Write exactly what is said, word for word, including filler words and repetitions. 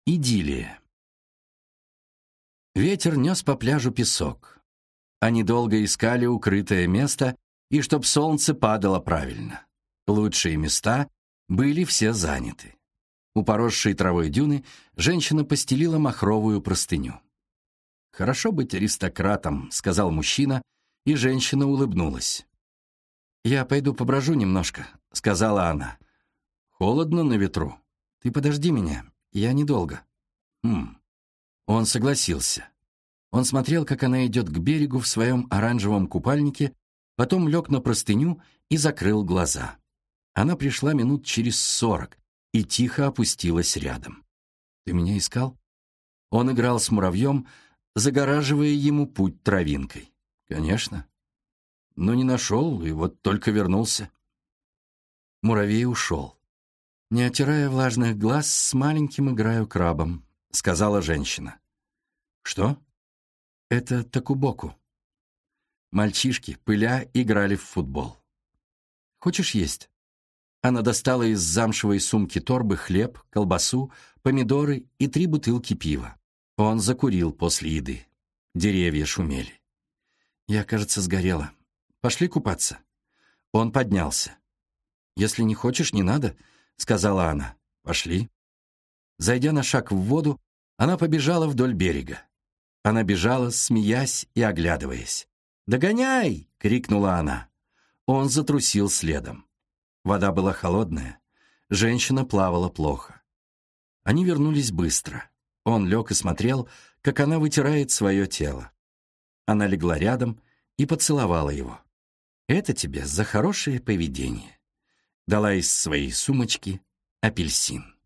Идиллия. Ветер нес по пляжу песок. Они долго искали укрытое место, и чтоб солнце падало правильно. Лучшие места были все заняты. У поросшей травой дюны женщина постелила махровую простыню. «Хорошо быть аристократом», — сказал мужчина, и женщина улыбнулась. «Я пойду поброжу немножко», — сказала она. «Холодно на ветру. Ты подожди меня, я недолго». «Хм». Он согласился. Он смотрел, как она идет к берегу в своем оранжевом купальнике, потом лег на простыню и закрыл глаза. Она пришла минут через сорок и тихо опустилась рядом. «Ты меня искал?» Он играл с муравьем, загораживая ему путь травинкой. «Конечно. Но не нашел, и вот только вернулся». Муравей ушел. «Не отирая влажных глаз, с маленьким играю крабом», — сказала женщина. «Что?» «Это такубоку». Мальчишки, пыля, играли в футбол. «Хочешь есть?» Она достала из замшевой сумки торбы хлеб, колбасу, помидоры и три бутылки пива. Он закурил после еды. Деревья шумели. «Я, кажется, сгорела. Пошли купаться». Он поднялся. «Если не хочешь, не надо», — сказала она. «Пошли». Зайдя на шаг в воду, она побежала вдоль берега. Она бежала, смеясь и оглядываясь. «Догоняй!» — крикнула она. Он затрусил следом. Вода была холодная. Женщина плавала плохо. Они вернулись быстро. Он лег и смотрел, как она вытирает свое тело. Она легла рядом и поцеловала его. «Это тебе за хорошее поведение». Дала из своей сумочки апельсин.